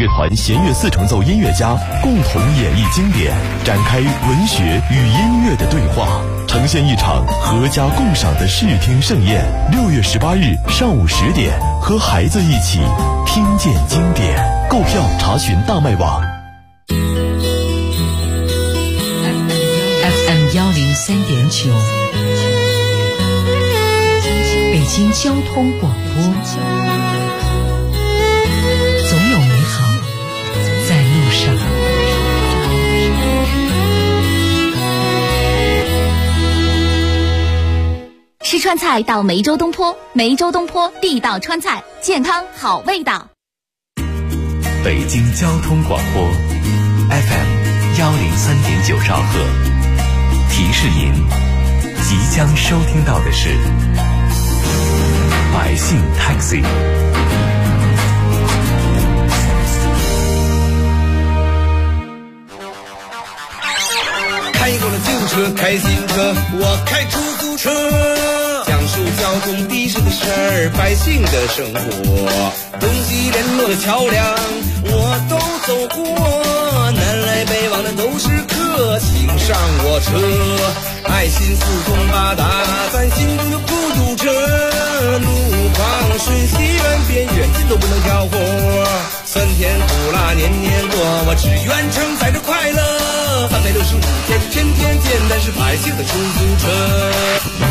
乐团弦乐四重奏音乐家共同演绎经典，展开文学与音乐的对话，呈现一场合家共赏的视听盛宴。6月18日上午10点，和孩子一起听见经典。购票查询大麦网。 FM 103.9，北京交通广播。总有美好在路上。 吃川菜到梅州东坡，梅州东坡地道川菜，健康好味道。 北京交通广播 FM 103.9兆赫，提示您即将收听到的是百姓 Taxi。 开过了旧车，开新车，我开出租车，讲述交通的士的事儿，百姓的生活，东西联络的桥梁我都走过，南来北往的都是客，请上我车，爱心四通八达，咱心中有孤独者，路况瞬息万变，远近都不能挑活，酸甜苦辣年年过，我只愿承载着快乐，365天天天见，但是百姓的出租车。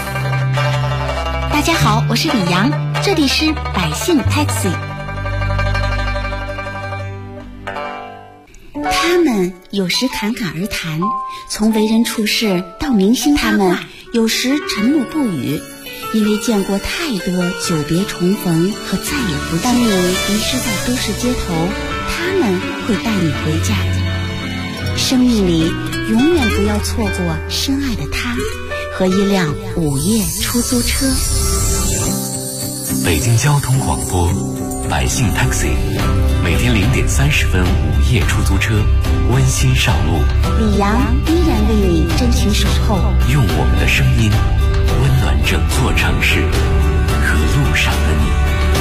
大家好，我是李阳，这里是百姓 Taxi。 他们有时侃侃而谈，从为人处事到明星他们有时沉默不语，因为见过太多久别重逢和再也不见。当你迷失在都市街头，他们会带你回家。生命里永远不要错过深爱的他和一辆午夜出租车。 北京交通广播百姓 Taxi， 每天0点30分午夜出租车温馨上路， 李阳依然为你真情守候， 用我们的声音温暖整座城市和路上的你。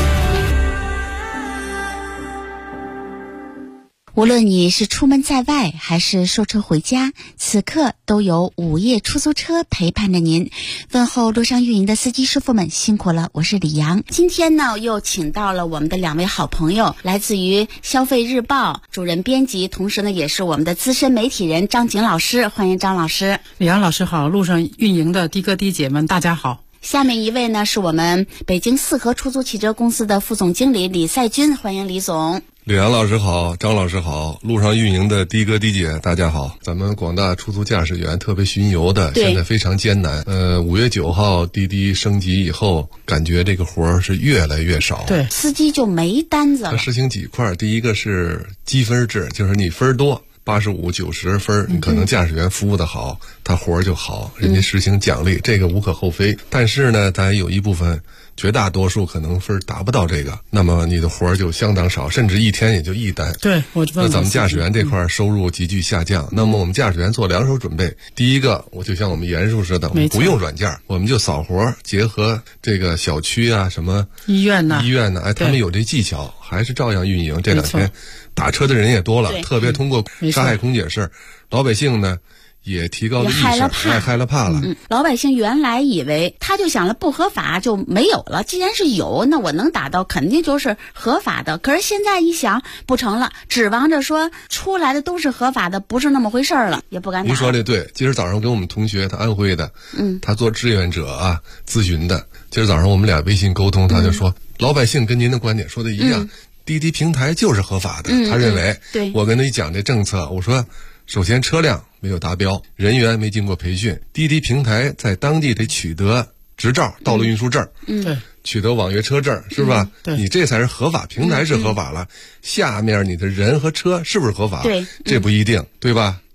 无论你是出门在外还是收车回家，此刻都有午夜出租车陪伴着您。问候路上运营的司机师傅们辛苦了，我是李阳。今天呢，又请到了我们的2位好朋友，来自于消费日报主任编辑，同时呢也是我们的资深媒体人张景老师，欢迎张老师。 李阳老师好，路上运营的的哥的姐们大家好。 下面一位呢是我们北京四合出租汽车公司的副总经理李赛军，欢迎李总。 李阳老师好，张老师好，路上运营的的哥的姐大家好。咱们广大出租驾驶员，特别巡游的，现在非常艰难。5月9号滴滴升级以后，感觉这个活儿是越来越少， 对， 司机就没单子了。 它实行几块，第一个是积分制，就是你分多85、90分，你可能驾驶员服务的好，他活儿就好，人家实行奖励，这个无可厚非。但是呢，咱有一部分绝大多数可能分达不到这个，那么你的活儿就相当少，甚至一天也就1单。 对， 那咱们驾驶员这块收入急剧下降。那么我们驾驶员做2手准备，第一个，我就像我们严叔似的，我们不用软件，我们就扫活，结合这个小区啊、什么医院呢，哎，他们有这技巧，还是照样运营。这2天打车的人也多了，特别通过杀害空姐事，老百姓呢也提高了意识，害了怕了。 老百姓原来以为他就想了不合法就没有了，既然是有，那我能打到肯定就是合法的。可是现在一想不成了，指望着说出来的都是合法的，不是那么回事了，也不敢打。 您说这对。今儿早上跟我们同学，他安徽的，他做志愿者啊咨询的。今儿早上我们俩微信沟通，他就说，老百姓跟您的观点说的一样，滴滴平台就是合法的。他认为，我跟他一讲这政策，我说，首先车辆没有达标，人员没经过培训，滴滴平台在当地得取得执照，道路运输证，取得网约车证，是吧？你这才是合法，平台是合法了，下面你的人和车是不是合法？这不一定，对吧？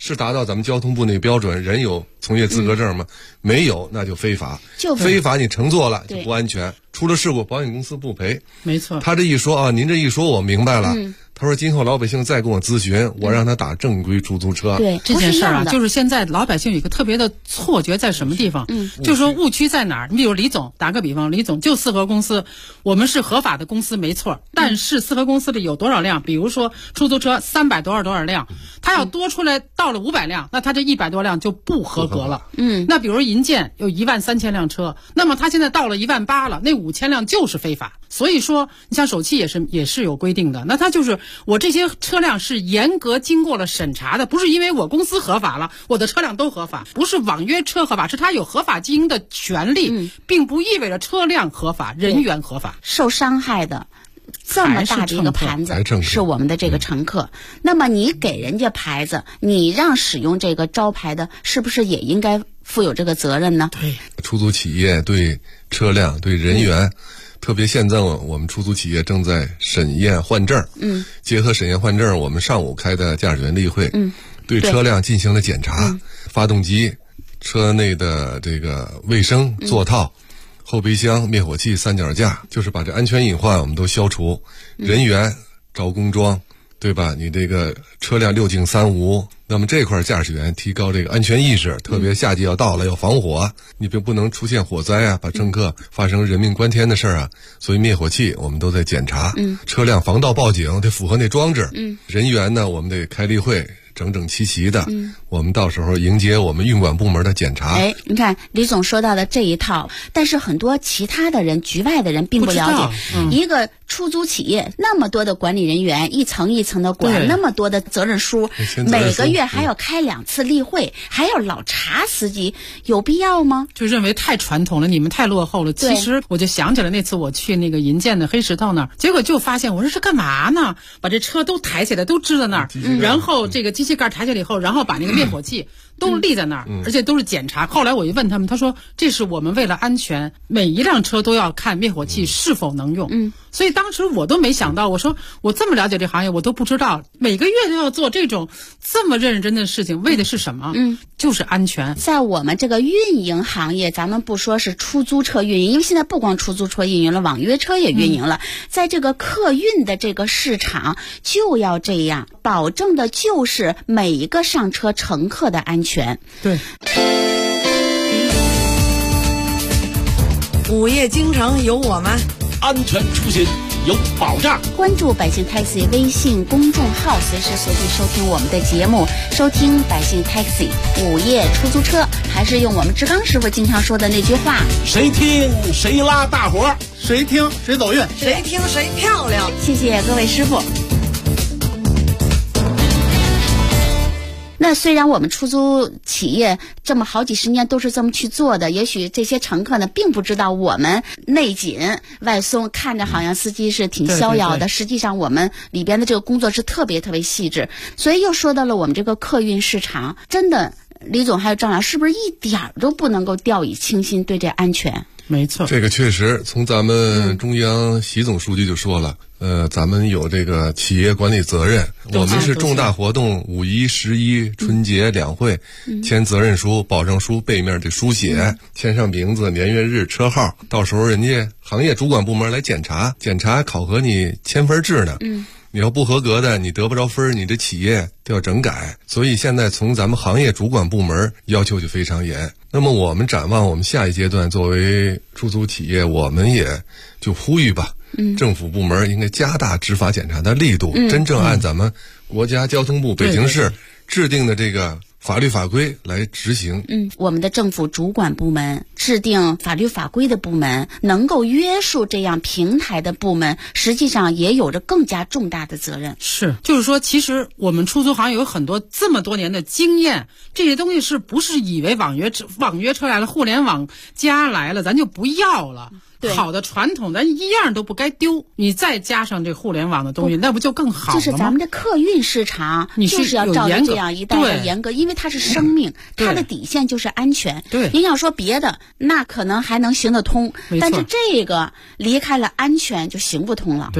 是达到咱们交通部那个标准，人有从业资格证吗？没有，那就非法。非法你乘坐了就不安全，出了事故保险公司不赔。 没错。 他这一说啊，您这一说我明白了。他说今后老百姓再跟我咨询，我让他打正规出租车。 对， 这件事啊，就是现在老百姓有一个特别的错觉在什么地方？就是说误区在哪儿？你比如李总，打个比方，李总就四合公司，我们是合法的公司没错，但是四合公司里有多少辆？比如说出租车300多少辆，他要多出来到了500辆，那他这100多辆就不合格了。那比如银建有13000辆车，那么他现在到了18000了，那5000辆就是非法。所以说，你像首汽也是有规定的，那它就是我这些车辆是严格经过了审查的，不是因为我公司合法了，我的车辆都合法，不是网约车合法，是它有合法经营的权利，并不意味着车辆合法、人员合法。 受伤害的这么大的一个盘子是我们的这个乘客，那么你给人家牌子，你让使用这个招牌的，是不是也应该负有这个责任呢？ 对， 出租企业对车辆、对人员。特别现在我们出租企业正在审验换证，结合审验换证，我们上午开的驾驶员例会，对车辆进行了检查，发动机、车内的这个卫生、座套、后备箱、灭火器、三脚架，就是把这安全隐患我们都消除。人员着工装，对吧？你这个车辆6静3无，那么这块驾驶员提高这个安全意识，特别夏季要到了，要防火，你并不能出现火灾啊，把乘客发生人命关天的事儿啊。所以灭火器我们都在检查，车辆防盗报警得符合那装置，人员呢我们得开例会。整整齐齐的，我们到时候迎接我们运管部门的检查。 你看李总说到的这一套，但是很多其他的人、局外的人并不了解。一个出租企业那么多的管理人员，一层一层的管，那么多的责任书，每个月还要开2次例会，还要老查司机，有必要吗？ 就认为太传统了，你们太落后了。其实我就想起来那次我去那个银建的黑石头那儿，结果就发现我说这干嘛呢？把这车都抬起来，都支在那儿，然后这个机器盖抬起来以后，然后把那个灭火器都立在那儿，而且都是检查。后来我一问他们，他说这是我们为了安全，每一辆车都要看灭火器是否能用。所以当时我都没想到，我说我这么了解这行业，我都不知道每个月都要做这种这么认真的事情，为的是什么？就是安全。 在我们这个运营行业，咱们不说是出租车运营，因为现在不光出租车运营了，网约车也运营了。在这个客运的这个市场，就要这样，保证的就是每一个上车乘客的安全。 对。 午夜京城有我们， 安全出行有保障。 关注百姓 Taxi 微信公众号，随时随地收听我们的节目，收听百姓 Taxi 午夜出租车。还是用我们志刚师傅经常说的那句话： 谁听谁拉大活，谁听谁走运， 谁听谁漂亮。 谢谢各位师傅。那虽然我们出租企业这么好几十年都是这么去做的，也许这些乘客呢并不知道我们内紧外松，看着好像司机是挺逍遥的，实际上我们里边的这个工作是特别特别细致。所以又说到了我们这个客运市场，真的李总还有张老师是不是一点都不能够掉以轻心对这安全？ 没错， 这个确实从咱们中央习总书记就说了，咱们有这个企业管理责任，我们是重大活动5·1、11、春节两会，签责任书、保证书背面得书写，签上名字、年月日、车号，到时候人家行业主管部门来检查考核你签分制呢。你要不合格的，你得不着分，你这企业都要整改。所以现在从咱们行业主管部门要求就非常严。那么我们展望我们下一阶段，作为出租企业，我们也就呼吁吧，政府部门应该加大执法检查的力度，真正按咱们国家交通部北京市制定的这个法律法规来执行。 我们的政府主管部门、制定法律法规的部门，能够约束这样平台的部门，实际上也有着更加重大的责任。 是，就是说，其实我们出租行业有很多这么多年的经验，这些东西是不是以为网约车来了，互联网加来了，咱就不要了？好的传统咱一样都不该丢，你再加上这互联网的东西，那不就更好了吗？ 就是咱们的客运市场，就是要照着这样一代的严格，因为它是生命，它的底线就是安全。 对， 您要说别的，那可能还能行得通，但是这个离开了安全就行不通了。 对。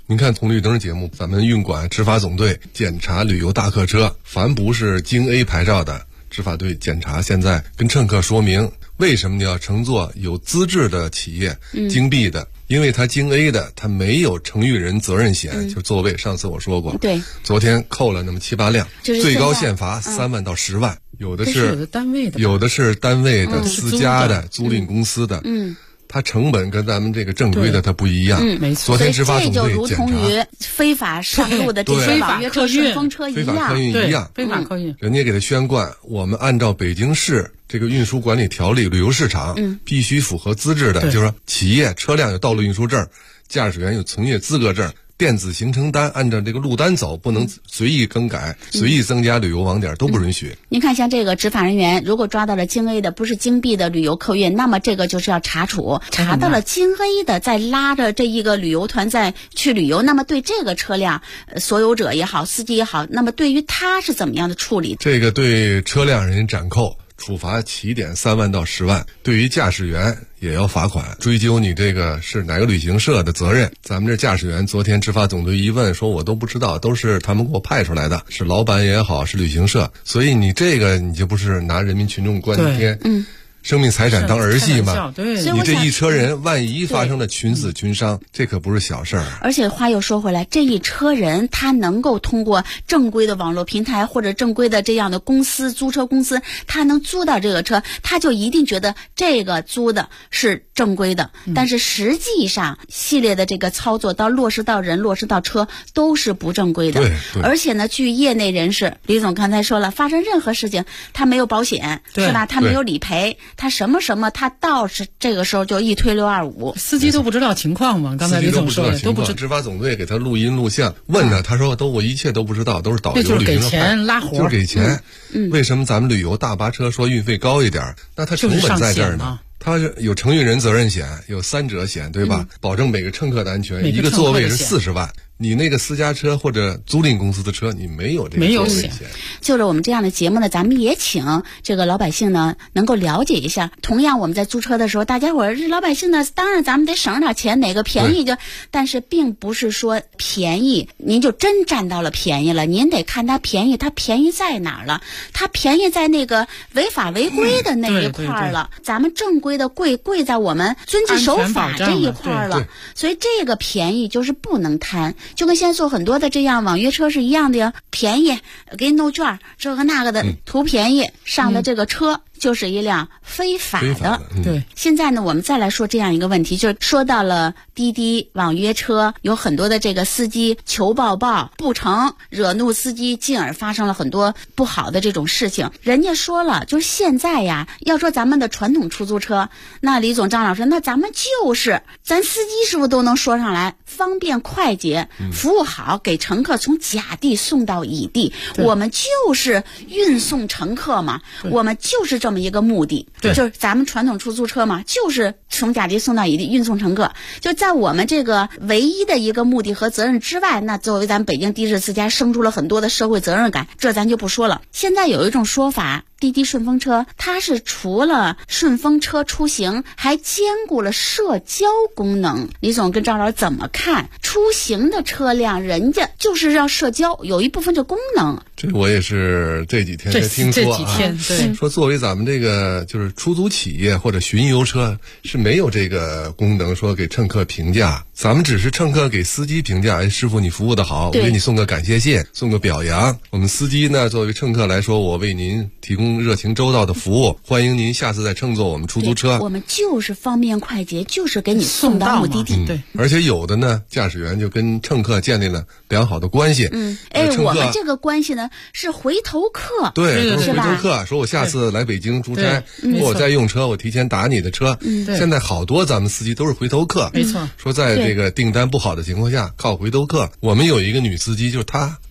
您看红绿灯节目，咱们运管执法总队检查旅游大客车，凡不是京 A 牌照的，执法队检查。现在跟乘客说明，为什么你要乘坐有资质的企业，京 B 的，因为它京 A 的，它没有承运人责任险，就座位。上次我说过， 对， 昨天扣了那么7、8辆，最高限罚3万到10万，有的是单位的，有的是单位的、私家的、租赁公司的，它成本跟咱们这个正规的它不一样。 没错。 昨天执法总队检查， 这就如同于非法上路的这些网约车、顺风车一样， 非法客运一样， 非法客运。 人家给他宣贯，我们按照北京市这个运输管理条例，旅游市场必须符合资质的，就是说企业车辆有道路运输证，驾驶员有从业资格证。电子行程单按照这个路单走，不能随意更改、随意增加旅游网点，都不允许。 您看，像这个执法人员如果抓到了京 A 的，不是京 B 的旅游客运，那么这个就是要查处。查到了京 A 的，再拉着这一个旅游团再去旅游，那么对这个车辆所有者也好，司机也好，那么对于他是怎么样的处理？ 这个对车辆人暂扣。处罚起点3万到10万，对于驾驶员也要罚款，追究你这个是哪个旅行社的责任。咱们这驾驶员昨天执法总队一问，说我都不知道，都是他们给我派出来的，是老板也好，是旅行社，所以你这个你就不是拿人民群众关天。生命财产当儿戏嘛？你这一车人万一发生了群死群伤，这可不是小事儿。 而且话又说回来，这一车人他能够通过正规的网络平台或者正规的这样的公司租车公司，他能租到这个车，他就一定觉得这个租的是正规的。但是实际上，系列的这个操作到落实到人、落实到车都是不正规的。 对。 而且呢，据业内人士，李总刚才说了，发生任何事情，他没有保险，是吧？他没有理赔。他什么，他到是这个时候就一推625， 司机都不知道情况嘛？刚才李总说的都不知道。执法总队给他录音录像，问他说我一切都不知道，都是导游就是给钱拉活， 就是给钱。为什么咱们旅游大巴车说运费高一点？那它成本在这儿呢。它是有承运人责任险，有3者险，对吧？保证每个乘客的安全，一个座位是40万。你那个私家车或者租赁公司的车，你没有这个座位险。 就是我们这样的节目呢，咱们也请这个老百姓呢能够了解一下。同样，我们在租车的时候，大家伙儿老百姓呢，当然咱们得省点钱，哪个便宜就，但是并不是说便宜您就真占到了便宜了，您得看它便宜在哪儿了？它便宜在那个违法违规的那一块儿了。咱们正规的贵在我们遵纪守法这一块儿了，所以这个便宜就是不能贪。就跟现在做很多的这样网约车是一样的呀，便宜给你弄券，这个那个的，图便宜上的这个车。就是一辆非法的。 对。 现在呢，我们再来说这样一个问题，就是说到了滴滴网约车，有很多的这个司机求抱不成，惹怒司机，进而发生了很多不好的这种事情。人家说了，就是现在呀，要说咱们的传统出租车，那李总张老师，那咱们就是咱司机是不是都能说上来，方便快捷，服务好，给乘客从甲地送到乙地，我们就是运送乘客嘛，我们就是这么一个目的，就是咱们传统出租车嘛，就是从甲地送到乙地，运送乘客。就在我们这个唯一的一个目的和责任之外，那作为咱们北京的士私家生出了很多的社会责任感，这咱就不说了。现在有一种说法，滴滴顺风车它是除了顺风车出行，还兼顾了社交功能。李总跟赵老师怎么看？出行的车辆人家就是要社交，有一部分这功能。 这我也是这几天才听说啊，说作为咱们这个就是出租企业或者巡游车是没有这个功能，说给乘客评价，咱们只是乘客给司机评价，哎，师傅你服务的好，我给你送个感谢信，送个表扬。我们司机呢，作为乘客来说，我为您提供热情周到的服务，欢迎您下次再乘坐我们出租车。 我们就是方便快捷，就是给你送到目的地。 对， 而且有的呢，驾驶员就跟乘客建立了良好的关系。 我们这个关系呢是回头客， 对，都是回头客。说我下次来北京出差，我再用车，我提前打你的车。现在好多咱们司机都是回头客， 没错。 说在这个订单不好的情况下，靠回头客。我们有一个女司机，就是她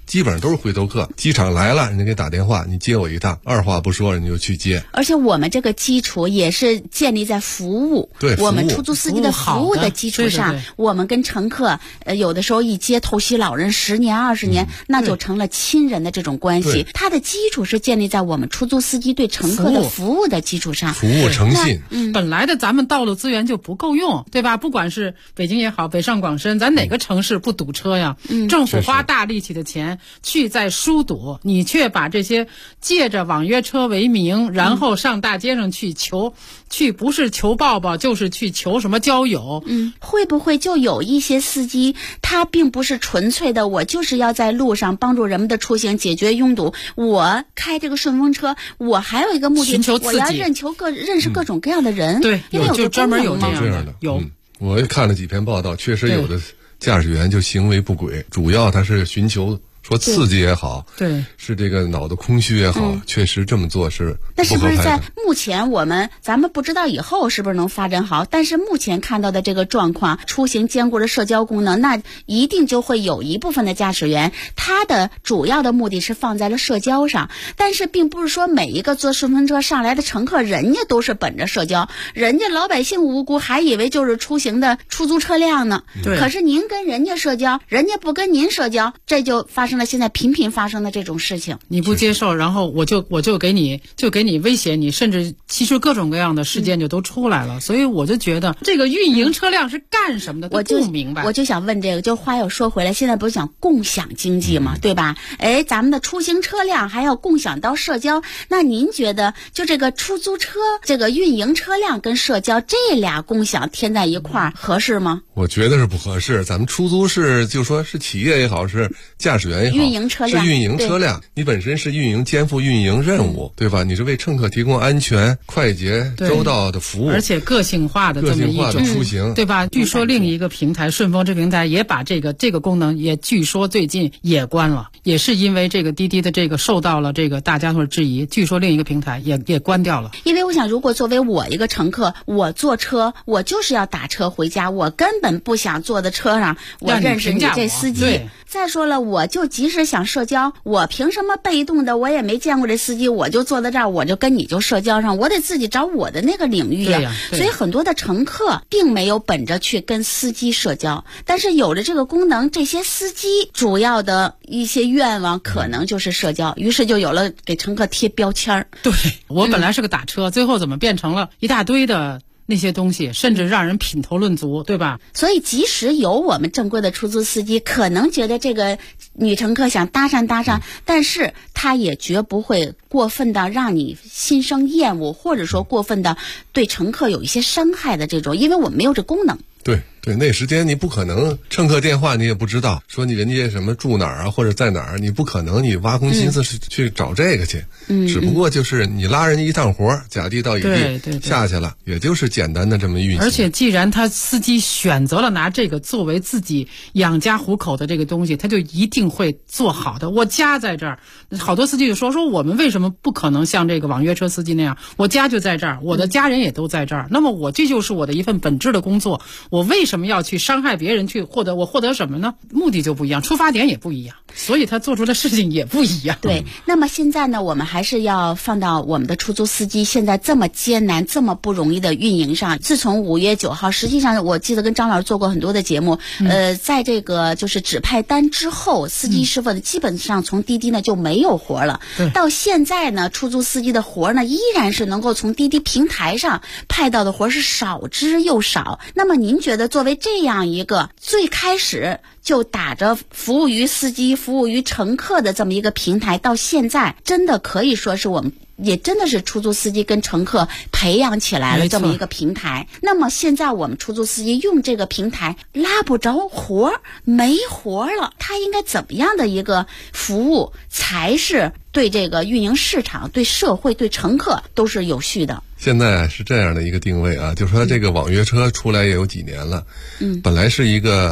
基本上都是回头客。机场来了，人家给打电话，你接我一趟，二话不说，人家就去接。 而且我们这个基础也是建立在服务， 对， 我们出租司机的服务的基础上， 对， 我们跟乘客有的时候一接头西老人10年20年，那就成了亲人的这种关系。它的基础是建立在我们出租司机对乘客的服务的基础上， 服务诚信。 本来的咱们道路资源就不够用，对吧？不管是北京也好，北上广深，咱哪个城市不堵车呀？政府花大力气的钱去在疏堵，你却把这些借着网约车为名，然后上大街上去不是求抱抱，就是去求什么交友。 会不会就有一些司机，他并不是纯粹的我就是要在路上帮助人们的出行，解决拥堵，我开这个顺风车，我还有一个目的，我要认识各种各样的人。 对， 因为就专门有这样的。 有。 我也看了几篇报道，确实有的驾驶员就行为不轨，主要他是寻求说刺激也好， 对， 是这个脑子空虚也好，确实这么做是那是不是在目前咱们不知道以后是不是能发展好，但是目前看到的这个状况，出行兼顾了社交功能，那一定就会有一部分的驾驶员，他的主要的目的是放在了社交上，但是并不是说每一个坐顺风车上来的乘客，人家都是本着社交，人家老百姓无辜还以为就是出行的出租车辆呢。可是您跟人家社交，人家不跟您社交，这就发生了现在频频发生的这种事情。 你不接受，然后我就给你威胁你，甚至其实各种各样的事件就都出来了。所以我就觉得这个运营车辆是干什么的，我就不明白。 我就想问这个，就话又说回来，现在不是讲共享经济嘛，对吧？咱们的出行车辆还要共享到社交，那您觉得就这个出租车这个运营车辆跟社交这俩共享添在一块儿合适吗？ 我觉得是不合适。咱们出租是就说是企业也好，是驾驶员也好， 运营车辆是运营车辆，你本身是肩负运营任务，对吧？你是为乘客提供安全、快捷、周到的服务， 而且个性化的这么一种出行， 对吧？据说另一个平台顺风这平台也把这个功能也据说最近也关了，也是因为这个滴滴的这个受到了这个大家伙质疑，据说另一个平台也关掉了。 因为我想，如果作为我一个乘客，我坐车，我就是要打车回家，我根本不想坐在车上，我认识你这司机。再说了，我就即使想社交，我凭什么被动的？我也没见过这司机，我就坐在这儿，我就跟你就社交上，我得自己找我的那个领域呀。所以很多的乘客并没有本着去跟司机社交，但是有了这个功能，这些司机主要的一些愿望可能就是社交，于是就有了给乘客贴标签。 对，我本来是个打车，最后怎么变成了一大堆的那些东西，甚至让人品头论足，对吧？ 所以即使有我们正规的出租司机可能觉得这个女乘客想搭讪，但是他也绝不会过分的让你心生厌恶，或者说过分的对乘客有一些伤害的这种，因为我们没有这功能。 对，那时间你不可能乘客电话你也不知道，说你人家什么住哪儿啊或者在哪儿，你不可能你挖空心思去找这个去。只不过就是你拉人家一趟活，甲地到乙地下去了，也就是简单的这么运行。 而且既然他司机选择了拿这个作为自己养家糊口的这个东西，他就一定会做好的。我家在这儿，好多司机就说我们为什么不可能像这个网约车司机那样，我家就在这儿，我的家人也都在这儿，那么我这就是我的一份本质的工作，我为什么要去伤害别人去获得什么呢？目的就不一样，出发点也不一样，所以他做出的事情也不一样。 对，那么现在呢，我们还是要放到我们的出租司机现在这么艰难这么不容易的运营上。自从5月9号，实际上我记得跟张老师做过很多的节目，在这个就是指派单之后，司机师傅呢基本上从滴滴呢就没有活了。到现在呢，出租司机的活呢依然是能够从滴滴平台上派到的活是少之又少。那么您觉得作为这样一个最开始就打着服务于司机、服务于乘客的这么一个平台，到现在真的可以说是我们也真的是出租司机跟乘客培养起来了这么一个平台。那么现在我们出租司机用这个平台拉不着活，没活了，他应该怎么样的一个服务才是对这个运营市场、对社会、对乘客都是有序的？ 现在是这样的一个定位啊，就是说这个网约车出来也有几年了，本来是一个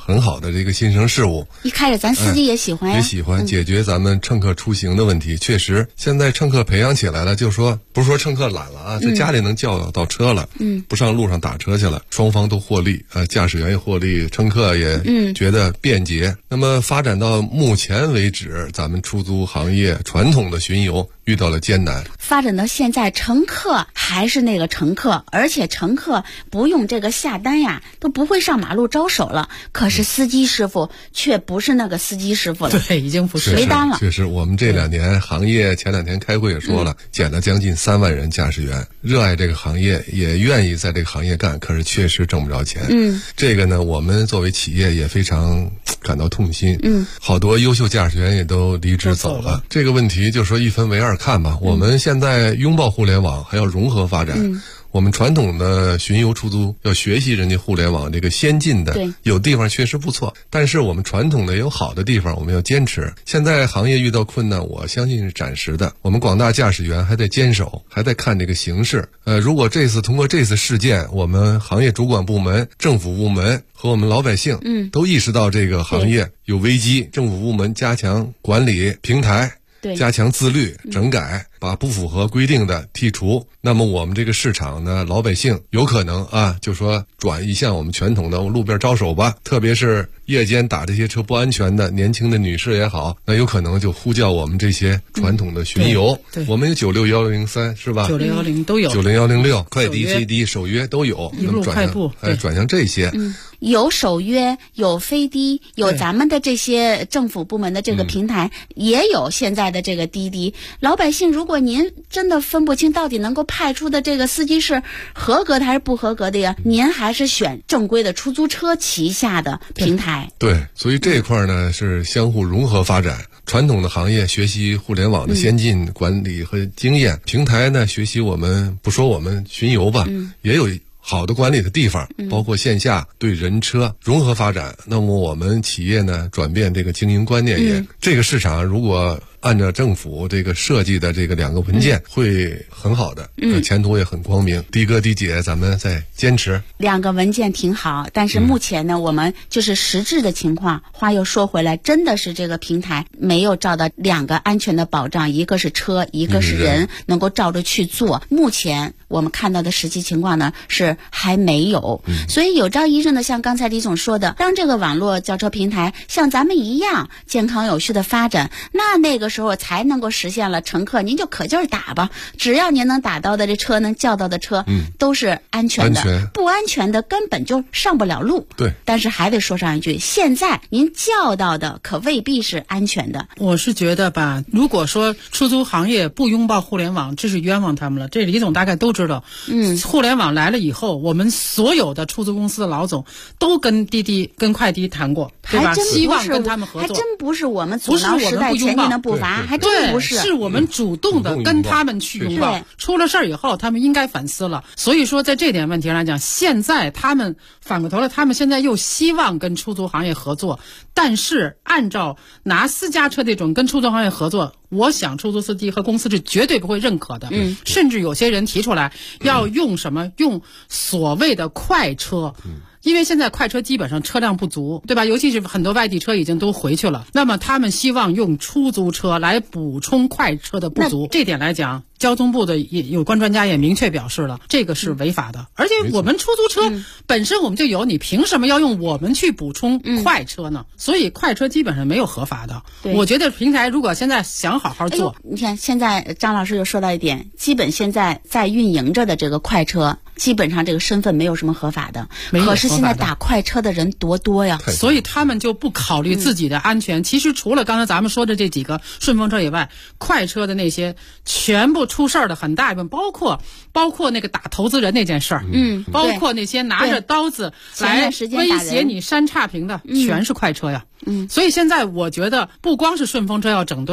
很好的这个新生事物。 一开始咱司机也喜欢呀， 也喜欢解决咱们乘客出行的问题。确实，现在乘客培养起来了，就说不是说乘客懒了啊，在家里能叫到车了，不上路上打车去了，双方都获利啊，驾驶员也获利，乘客也觉得便捷。那么发展到目前为止，咱们出租行业传统的巡游遇到了艰难。 发展到现在，乘客还是那个乘客，而且乘客不用这个下单呀，都不会上马路招手了。可是司机师傅却不是那个司机师傅了， 对，已经不是没单了。 确实，我们这2年行业前2天开会也说了，减了将近3万人驾驶员，热爱这个行业，也愿意在这个行业干，可是确实挣不着钱。这个呢，我们作为企业也非常感到痛心。好多优秀驾驶员也都离职走了。这个问题就说一分为二看吧。我们现在拥抱互联网，还要融合发展。我们传统的巡游出租要学习人家互联网这个先进的，有地方确实不错，但是我们传统的也有好的地方，我们要坚持。现在行业遇到困难，我相信是暂时的，我们广大驾驶员还得坚守，还得看这个形势。如果通过这次事件，我们行业主管部门、政府部门和我们老百姓都意识到这个行业有危机，政府部门加强管理平台，加强自律整改，把不符合规定的剔除，那么我们这个市场呢，老百姓有可能啊，就说转移向我们传统的路边招手吧，特别是夜间打这些车不安全的年轻的女士也好，那有可能就呼叫我们这些传统的巡游。我们有961003是吧 ？9010都有 ，90106快滴 CD 首约都有， 一路快步， 转向这些。 有首约，有飞滴，有咱们的这些政府部门的这个平台，也有现在的这个滴滴。老百姓，如果您真的分不清到底能够派出的这个司机是合格的还是不合格的呀，您还是选正规的出租车旗下的平台。 对，所以这一块呢是相互融合发展。传统的行业学习互联网的先进管理和经验，平台呢学习我们不说我们巡游吧，也有好的管理的地方，包括线下对人车融合发展。那么我们企业呢转变这个经营观念也，这个市场如果按照政府这个设计的这个2个文件，会很好的，前途也很光明。的哥的姐，咱们再坚持。 2个文件挺好，但是目前呢，我们就是实质的情况。话又说回来，真的是这个平台没有照到2个安全的保障，一个是车，一个是人，能够照着去做。目前我们看到的实际情况呢是还没有，所以有朝一日呢，像刚才李总说的，让这个网络叫车平台像咱们一样健康有序的发展，那个时候才能够实现了乘客您就可劲儿打吧，只要您能打到的这车，能叫到的车，都是安全的，不安全的根本就上不了路。 对， 但是还得说上一句，现在您叫到的可未必是安全的。 我是觉得吧，如果说出租行业不拥抱互联网，这是冤枉他们了。这李总大概都知道，互联网来了以后，我们所有的出租公司的老总都跟滴滴、跟快滴谈过，对吧？希望跟他们合作， 还真不是我们阻挠时代前进的步伐，还真不是， 是我们主动的跟他们去拥抱。出了事儿以后，他们应该反思了。所以说，在这点问题上来讲，现在他们反过头来，他们现在又希望跟出租行业合作，但是按照拿私家车这种跟出租行业合作，我想出租司机和公司是绝对不会认可的。甚至有些人提出来要用什么，用所谓的快车。因为现在快车基本上车辆不足，对吧？尤其是很多外地车已经都回去了，那么他们希望用出租车来补充快车的不足。这点来讲，交通部的有关专家也明确表示了，这个是违法的。而且我们出租车本身我们就有，你凭什么要用我们去补充快车呢？所以快车基本上没有合法的。我觉得平台如果现在想好好做， 你看现在张老师又说到一点，基本现在在运营着的这个快车，基本上这个身份没有什么合法的，可是现在打快车的人多呀， 所以他们就不考虑自己的安全。其实除了刚才咱们说的这几个顺风车以外，快车的那些全部出事儿的很大一部分，包括那个打投资人那件事儿，包括那些拿着刀子来威胁你删差评的，全是快车呀。所以现在我觉得不光是顺风车要整顿，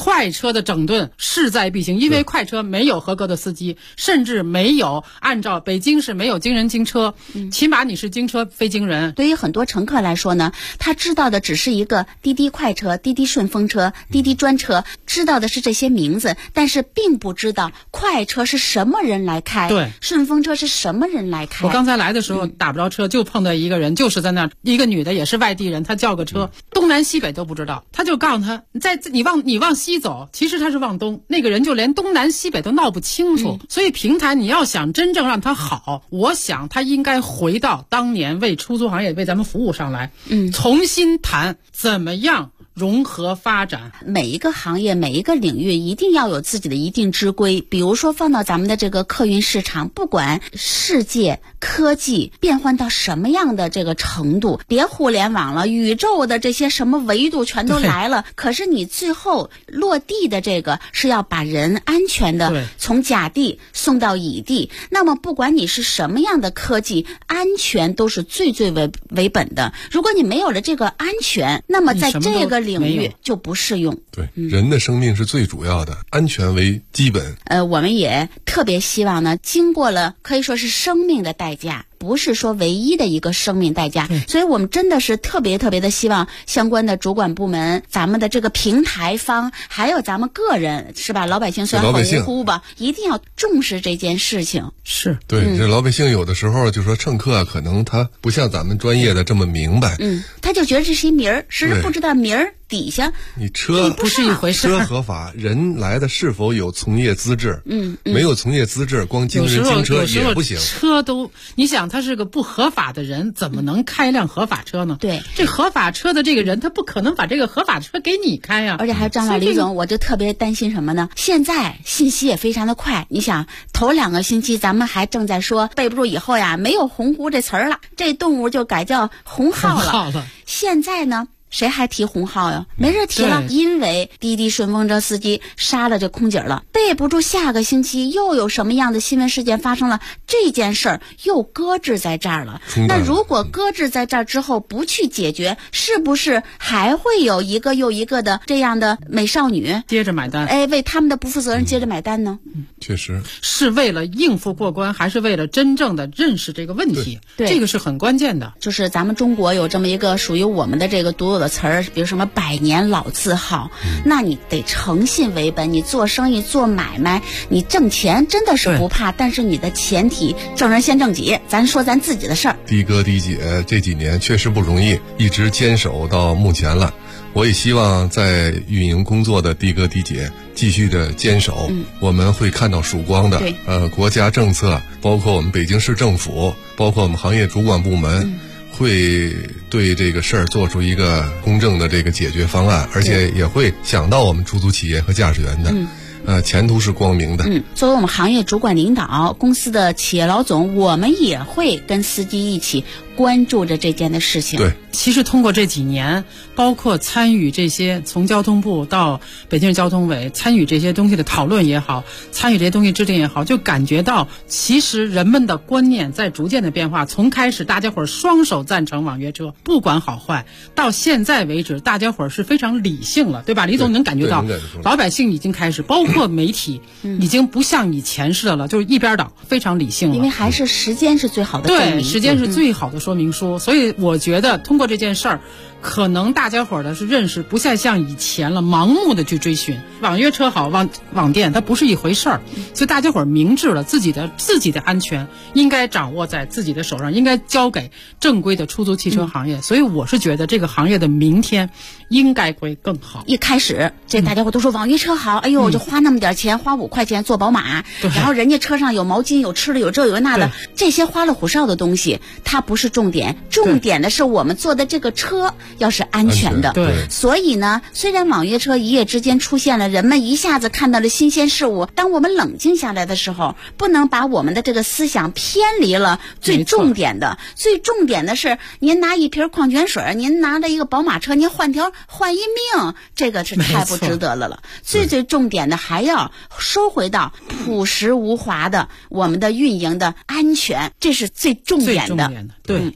快车的整顿势在必行，因为快车没有合格的司机，甚至没有按照北京市没有京人京车，起码你是京车非京人。 对于很多乘客来说呢，他知道的只是一个滴滴快车、滴滴顺风车、滴滴专车，知道的是这些名字，但是并不知道快车是什么人来开， 对， 顺风车是什么人来开。 我刚才来的时候打不着车，就碰到一个人，就是在那儿，一个女的也是外地人，她叫个车，东南西北都不知道，他就告诉他，你往西走，其实他是往东，那个人就连东南西北都闹不清楚。所以平台你要想真正让它好，我想他应该回到当年为出租行业为咱们服务上来，重新谈怎么样融合发展。 每一个行业每一个领域一定要有自己的一定之规，比如说放到咱们的这个客运市场，不管世界科技变换到什么样的这个程度，别互联网了，宇宙的这些什么维度全都来了，可是你最后落地的这个是要把人安全的从甲地送到乙地。那么不管你是什么样的科技，安全都是最为本的。如果你没有了这个安全，那么在这个领域就不适用。 对，人的生命是最主要的，安全为基本。 我们也特别希望呢，经过了可以说是生命的代价，不是说唯一的一个生命代价，所以我们真的是特别的希望相关的主管部门，咱们的这个平台方，还有咱们个人，是吧？老百姓虽然很无辜吧，一定要重视这件事情。 是对，这老百姓有的时候就说乘客可能他不像咱们专业的这么明白， 他就觉得这是一名儿，是不知道名儿底下你车不是一回事， 车合法，人来的是否有从业资质？没有从业资质，光京人京车也不行。 车都，你想他是个不合法的人，怎么能开辆合法车呢？ 对， 这合法车的这个人，他不可能把这个合法车给你开呀。 而且还有张老李总，我就特别担心什么呢？现在信息也非常的快，你想头2个星期咱们还正在说备不住以后呀，没有红狐这词儿了，这动物就改叫红号了。现在呢？谁还提红号呀？没人提了，因为滴滴顺风车司机杀了这空姐了，备不住下个星期又有什么样的新闻事件发生了，这件事儿又搁置在这儿了。那如果搁置在这儿之后不去解决，是不是还会有一个又一个的这样的美少女接着买单？ 为他们的不负责任接着买单呢？ 确实是为了应付过关，还是为了真正的认识这个问题？ 对， 这个是很关键的。 就是咱们中国有这么一个属于我们的这个独有的词儿，比如什么百年老字号，那你得诚信为本，你做生意做买卖，你挣钱真的是不怕，但是你的前提挣人先挣己，咱说咱自己的事儿。 的哥的姐这几年确实不容易，一直坚守到目前了。我也希望在运营工作的的哥的姐继续的坚守，我们会看到曙光的。国家政策，包括我们北京市政府，包括我们行业主管部门，会对这个事儿做出一个公正的这个解决方案，而且也会想到我们出租企业和驾驶员的。前途是光明的。 作为我们行业主管领导，公司的企业老总，我们也会跟司机一起关注着这件的事情。 对， 其实通过这几年，包括参与这些从交通部到北京市交通委参与这些东西的讨论也好，参与这些东西制定也好，就感觉到其实人们的观念在逐渐的变化。从开始大家伙双手赞成网约车，不管好坏，到现在为止，大家伙是非常理性了，对吧？李总能感觉到，老百姓已经开始，包括媒体，已经不像以前似的了，就是一边倒，非常理性了。 因为还是时间是最好的证明， 对，时间是最好的说明书。所以我觉得通过这件事儿，可能大家伙的是认识不再像以前了，盲目的去追寻网约车好，网店它不是一回事儿。所以大家伙明智了，自己的安全应该掌握在自己的手上，应该交给正规的出租汽车行业。所以我是觉得这个行业的明天应该会更好。 一开始这大家伙都说网约车好，哎呦，我就花那么点钱，花5块钱坐宝马，然后人家车上有毛巾有吃的有这有那的，这些花里胡哨的东西它不是重点，重点的是我们坐的这个车要是安全的。 对， 所以呢，虽然网约车一夜之间出现了，人们一下子看到了新鲜事物，当我们冷静下来的时候，不能把我们的这个思想偏离了最重点的。最重点的是，您拿一瓶矿泉水，您拿着一个宝马车，您换一命，这个是太不值得了。最重点的还要收回到朴实无华的我们的运营的安全，这是最重点的。 对。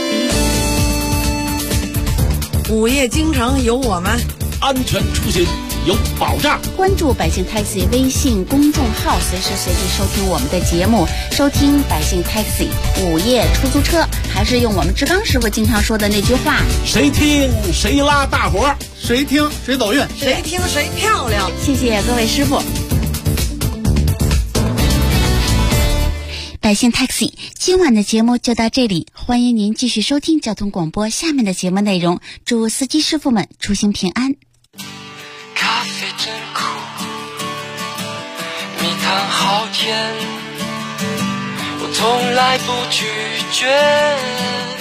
午夜京城有我们， 安全出行。 有保障。 关注百姓 Taxi 微信公众号，随时随地收听我们的节目，收听百姓 Taxi 午夜出租车，还是用我们志刚师傅经常说的那句话： 谁听谁拉大活，谁听谁走运， 谁听谁漂亮。 谢谢各位师傅。百姓 Taxi 今晚的节目就到这里，欢迎您继续收听交通广播下面的节目内容，祝司机师傅们出行平安。 咖啡真苦，蜜糖好甜，我从来不拒绝。